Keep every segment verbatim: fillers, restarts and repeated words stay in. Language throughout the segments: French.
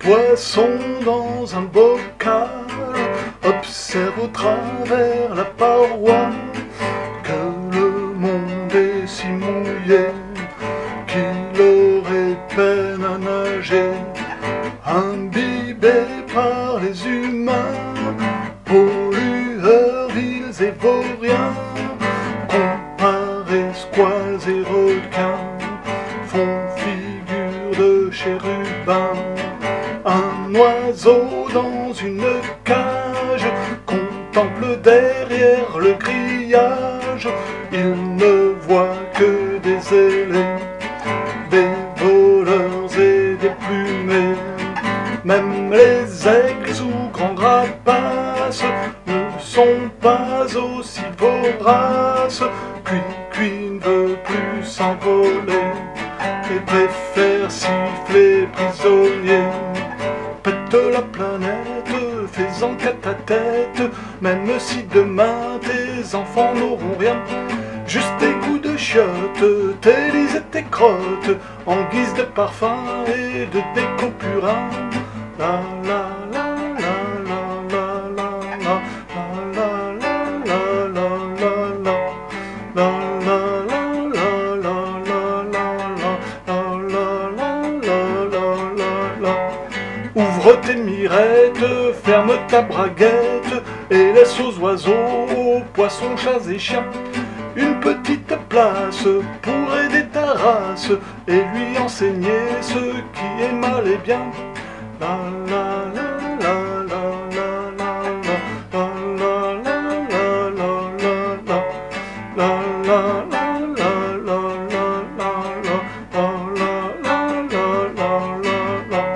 poisson dans un bocal observe au travers la paroi que le monde est si mouillé qu'il aurait peine à nager, imbibé par les humains, pollueurs, vils et vauriens, comparés, squales et requins, font figure de chérubins. Un oiseau dans une cage contemple derrière le grillage, il ne voit que des ailés, des voleurs et des plumés. Même les aigles ou grands rapaces ne sont pas aussi voraces. Cui-cui ne veut plus s'envoler et préfère siffler prisonnier. Pète la planète, fais-en qu'à ta tête, même si demain tes enfants n'auront rien, juste des goûts de chiottes, tes lises et tes crottes, en guise de parfum et de déco purin. La la la la la la la la la la la la la la. Ouvre tes mirettes, ferme ta braguette et laisse aux oiseaux, aux poissons, chats et chiens une petite place pour aider ta race et lui enseigner ce qui est mal et bien. La la la la la la la la la la la la la la.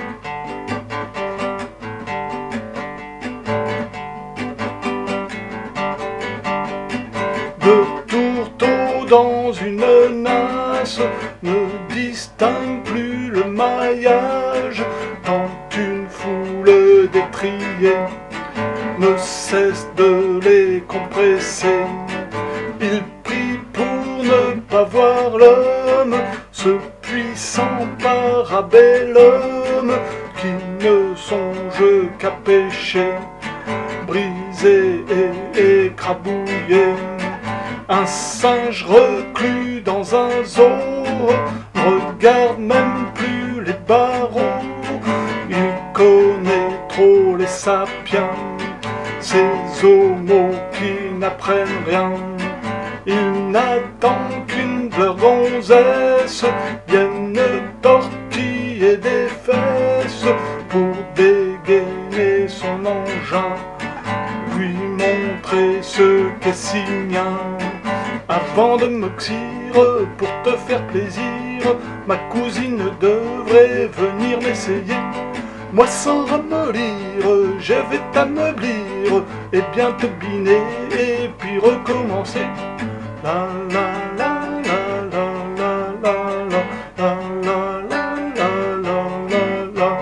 De tourteaux dans une nasse ne distingue plus le maillage, tant une foule d'étriers ne cesse de les compresser. Ils prient pour ne pas voir l'homme, ce puissant parabellum qui ne songe qu'à pécher, briser et écrabouiller. Un singe reclus dans un zoo regarde même plus les barreaux. Il connaît trop les sapiens, ces homos qui n'apprennent rien. Il n'attend qu'une de leurs gonzesses vienne tortiller des fesses pour dégainer son engin, lui montrer ce qu'est si mien. Avant de m'oxyre pour te faire plaisir, ma cousine devrait venir m'essayer. Moi sans ramollir, je vais t'ameublir et bien te biner et puis recommencer. La la la la la la la la la la la la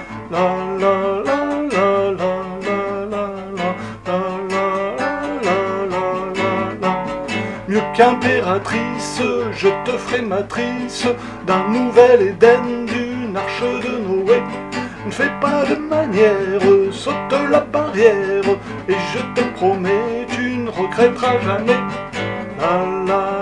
mieux qu'impératrice, je te ferai matrice d'un nouvel Éden, d'une arche de Noé. Ne fais pas de manière, saute la barrière, et je te promets, tu ne regretteras jamais. La la